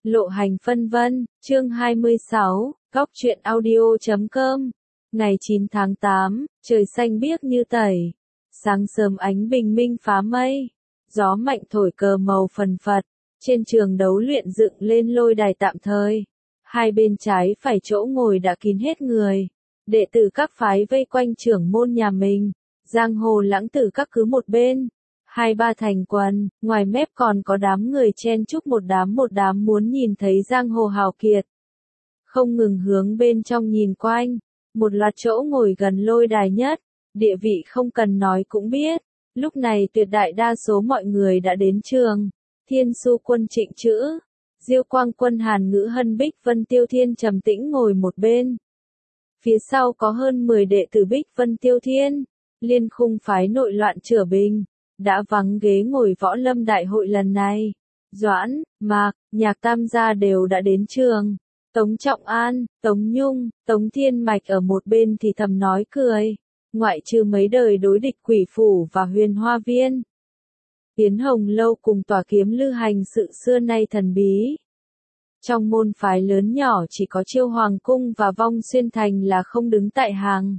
Lộ hành phân vân, chương 26, góc truyện audio.com. Ngày 9 tháng 8, trời xanh biếc như tẩy. Sáng sớm ánh bình minh phá mây. Gió mạnh thổi cờ màu phần phật. Trên trường đấu luyện dựng lên lôi đài tạm thời. Hai bên trái phải chỗ ngồi đã kín hết người. Đệ tử các phái vây quanh trưởng môn nhà mình. Giang hồ lãng tử các cứ một bên. Hai ba thành quần, ngoài mép còn có đám người chen chúc một đám muốn nhìn thấy giang hồ hào kiệt. Không ngừng hướng bên trong nhìn quanh, một loạt chỗ ngồi gần lôi đài nhất, địa vị không cần nói cũng biết. Lúc này tuyệt đại đa số mọi người đã đến trường. Thiên Su Quân Trịnh Chữ, Diêu Quang Quân Hàn Ngữ Hân Bích Vân Tiêu Thiên trầm tĩnh ngồi một bên. Phía sau có hơn 10 đệ tử Bích Vân Tiêu Thiên, liên khung phái nội loạn Chửa Bình. Đã vắng ghế ngồi võ lâm đại hội lần này. Doãn, Mạc, Nhạc Tam gia đều đã đến trường. Tống Trọng An, Tống Nhung, Tống Thiên Mạch ở một bên thì thầm nói cười. Ngoại trừ mấy đời đối địch Quỷ Phủ và Huyền Hoa Viên. Tiến Hồng Lâu cùng tòa kiếm lư hành sự xưa nay thần bí. Trong môn phái lớn nhỏ chỉ có Chiêu Hoàng Cung và Vong Xuyên Thành là không đứng tại hàng.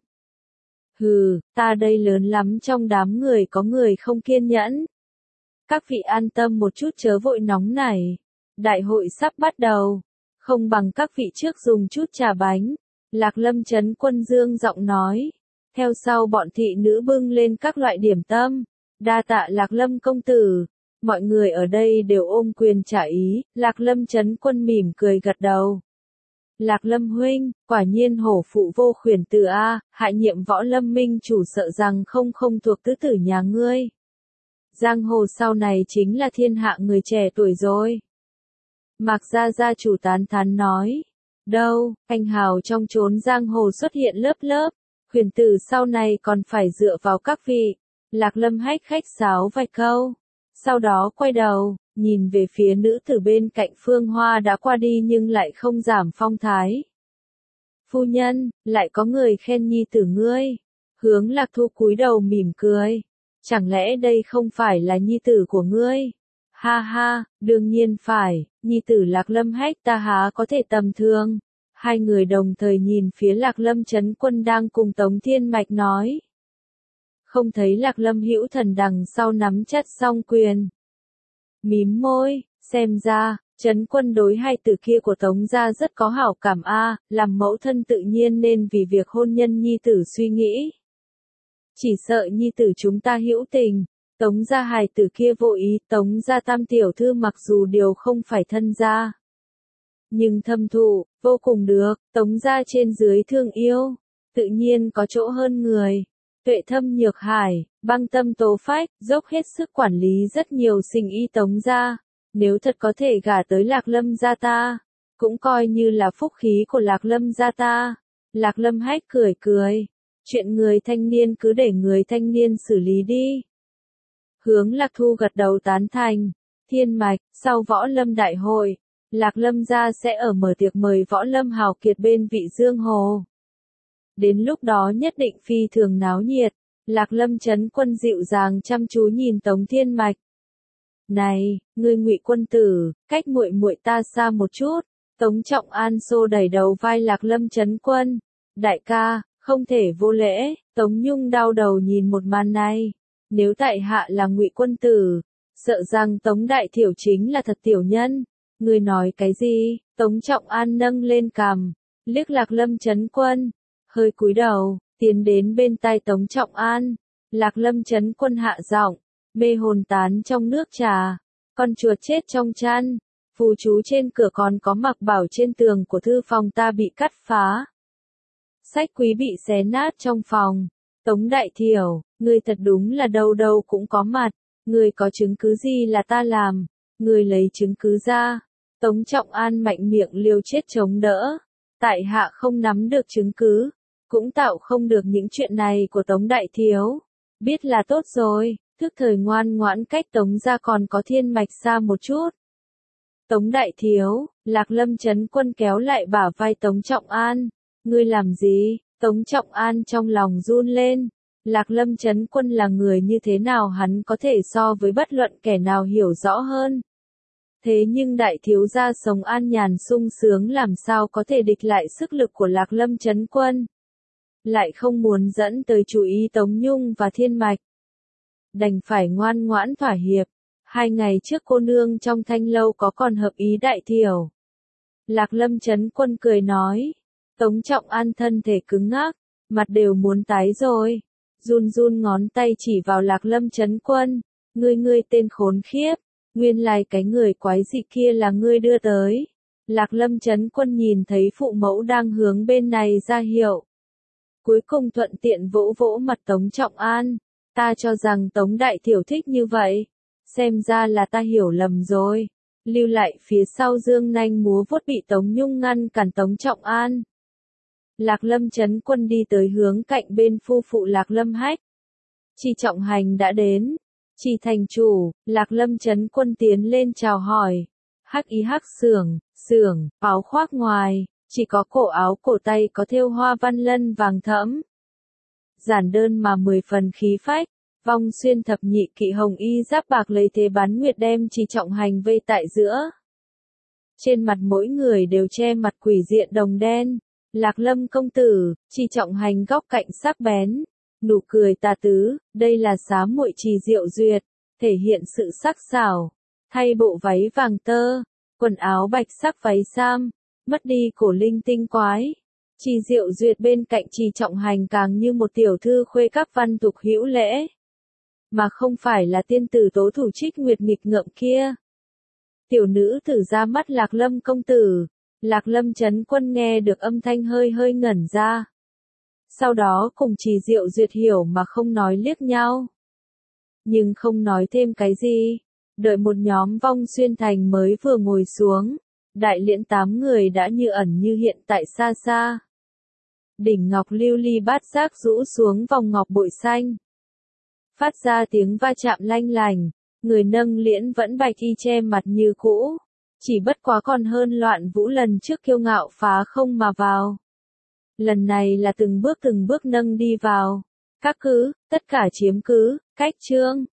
Hừ, ta đây lớn lắm trong đám người có người không kiên nhẫn. Các vị an tâm một chút chớ vội nóng nảy. Đại hội sắp bắt đầu. Không bằng các vị trước dùng chút trà bánh. Lạc Lâm Trấn Quân dương giọng nói. Theo sau bọn thị nữ bưng lên các loại điểm tâm. Đa tạ Lạc Lâm công tử. Mọi người ở đây đều ôm quyền trả ý. Lạc Lâm Trấn Quân mỉm cười gật đầu. Lạc Lâm huynh, quả nhiên hổ phụ vô khuyển từ A, hạ nhiệm võ lâm minh chủ sợ rằng không thuộc tứ tử nhà ngươi. Giang hồ sau này chính là thiên hạ người trẻ tuổi rồi. Mạc gia gia chủ tán thán nói. Đâu, anh hào trong chốn giang hồ xuất hiện lớp. Khuyển tử sau này còn phải dựa vào các vị. Lạc Lâm khách sáo vài câu. Sau đó quay đầu. Nhìn về phía nữ tử bên cạnh Phương Hoa đã qua đi nhưng lại không giảm phong thái. Phu nhân, lại có người khen nhi tử ngươi. Hướng Lạc Thu cúi đầu mỉm cười. Chẳng lẽ đây không phải là nhi tử của ngươi? Ha ha, đương nhiên phải, nhi tử Lạc Lâm hách ta há có thể tầm thường. Hai người đồng thời nhìn phía Lạc Lâm Trấn Quân đang cùng Tống Thiên Mạch nói. Không thấy Lạc Lâm hữu thần đằng sau nắm chặt song quyền. Mím môi, xem ra, Trấn Quân đối hai từ kia của Tống gia rất có hảo cảm a, làm mẫu thân tự nhiên nên vì việc hôn nhân nhi tử suy nghĩ. Chỉ sợ nhi tử chúng ta hữu tình, Tống gia hài tử kia vô ý, Tống gia tam tiểu thư mặc dù đều không phải thân gia. Nhưng thâm thụ, vô cùng được, Tống gia trên dưới thương yêu, tự nhiên có chỗ hơn người. Tuệ Thâm Nhược Hải, Băng Tâm Tố Phách, dốc hết sức quản lý rất nhiều sinh y Tống gia. Nếu thật có thể gả tới Lạc Lâm gia ta, cũng coi như là phúc khí của Lạc Lâm gia ta. Lạc Lâm hách cười. Chuyện người thanh niên cứ để người thanh niên xử lý đi. Hướng Lạc Thu gật đầu tán thành. Thiên Mạch, sau võ lâm đại hội, Lạc Lâm gia sẽ ở mở tiệc mời võ lâm hào kiệt bên Vị Dương Hồ. Đến lúc đó nhất định phi thường náo nhiệt. Lạc Lâm Trấn Quân dịu dàng chăm chú nhìn Tống Thiên Mạch. Này, ngươi Ngụy quân tử, cách muội muội ta xa một chút. Tống Trọng An xô đẩy đầu vai Lạc Lâm Trấn Quân. Đại ca, không thể vô lễ. Tống Nhung đau đầu nhìn một màn này. Nếu tại hạ là Ngụy quân tử, sợ rằng Tống Đại Thiểu chính là thật tiểu nhân. Ngươi nói cái gì? Tống Trọng An nâng lên cằm, liếc Lạc Lâm Trấn Quân. Hơi cúi đầu, tiến đến bên tai Tống Trọng An. Lạc Lâm Trấn Quân hạ giọng, mê hồn tán trong nước trà. Con chuột chết trong chăn. Phù chú trên cửa còn có mặc bảo trên tường của thư phòng ta bị cắt phá. Sách quý bị xé nát trong phòng. Tống Đại Thiểu, ngươi thật đúng là đâu đâu cũng có mặt. Ngươi có chứng cứ gì là ta làm? Ngươi lấy chứng cứ ra. Tống Trọng An mạnh miệng liều chết chống đỡ. Tại hạ không nắm được chứng cứ. Cũng tạo không được những chuyện này của Tống Đại Thiếu. Biết là tốt rồi, thức thời ngoan ngoãn cách Tống gia còn có Thiên Mạch xa một chút. Tống Đại Thiếu, Lạc Lâm Trấn Quân kéo lại bả vai Tống Trọng An. Ngươi làm gì? Tống Trọng An trong lòng run lên. Lạc Lâm Trấn Quân là người như thế nào hắn có thể so với bất luận kẻ nào hiểu rõ hơn. Thế nhưng đại thiếu gia sống an nhàn sung sướng làm sao có thể địch lại sức lực của Lạc Lâm Chấn Quân. Lại không muốn dẫn tới chú ý Tống Nhung và Thiên Mạch. Đành phải ngoan ngoãn thỏa hiệp. 2 ngày trước cô nương trong thanh lâu có còn hợp ý đại thiểu. Lạc Lâm Chấn Quân cười nói. Tống Trọng An thân thể cứng ngắc, mặt đều muốn tái rồi. Run run ngón tay chỉ vào Lạc Lâm Chấn Quân. Ngươi tên khốn khiếp. Nguyên lai cái người quái dị kia là ngươi đưa tới. Lạc Lâm Chấn Quân nhìn thấy phụ mẫu đang hướng bên này ra hiệu. Cuối cùng thuận tiện vỗ vỗ mặt Tống Trọng An. Ta cho rằng Tống Đại Thiểu thích như vậy. Xem ra là ta hiểu lầm rồi. Lưu lại phía sau dương nanh múa vuốt bị Tống Nhung ngăn cản Tống Trọng An. Lạc Lâm Chấn Quân đi tới hướng cạnh bên phu phụ Lạc Lâm Hách. Chi Trọng Hành đã đến. Chi thành chủ, Lạc Lâm Chấn Quân tiến lên chào hỏi. Hắc ý hắc xưởng, áo khoác ngoài, chỉ có cổ áo cổ tay có thêu hoa văn lân vàng thẫm. Giản đơn mà 10 phần khí phách, vong xuyên thập nhị kỵ hồng y giáp bạc lấy thế bán nguyệt đem Chi Trọng Hành vây tại giữa. Trên mặt mỗi người đều che mặt quỷ diện đồng đen. Lạc Lâm công tử, Chi Trọng Hành góc cạnh sắc bén. Nụ cười tà tứ, đây là xá muội Trì Diệu Duyệt, thể hiện sự sắc sảo. Thay bộ váy vàng tơ, quần áo bạch sắc váy sam, mất đi cổ linh tinh quái. Trì Diệu Duyệt bên cạnh Trì Trọng Hành càng như một tiểu thư khuê các văn tục hữu lễ. Mà không phải là tiên tử tố thủ Trích Nguyệt nghịch ngợm kia. Tiểu nữ tử ra mắt Lạc Lâm công tử. Lạc Lâm Chấn Quân nghe được âm thanh hơi hơi ngẩn ra. Sau đó cùng Trì Diệu Duyệt hiểu mà không nói liếc nhau. Nhưng không nói thêm cái gì. Đợi một nhóm vong xuyên thành mới vừa ngồi xuống. Đại liễn 8 người đã như ẩn như hiện tại xa xa. Đỉnh ngọc lưu ly bát giác rũ xuống vòng ngọc bội xanh. Phát ra tiếng va chạm lanh lành. Người nâng liễn vẫn bạch y che mặt như cũ. Chỉ bất quá còn hơn Loạn Vũ lần trước kiêu ngạo phá không mà vào. Lần này là từng bước nâng đi vào. Các cứ, tất cả chiếm cứ, cách trương.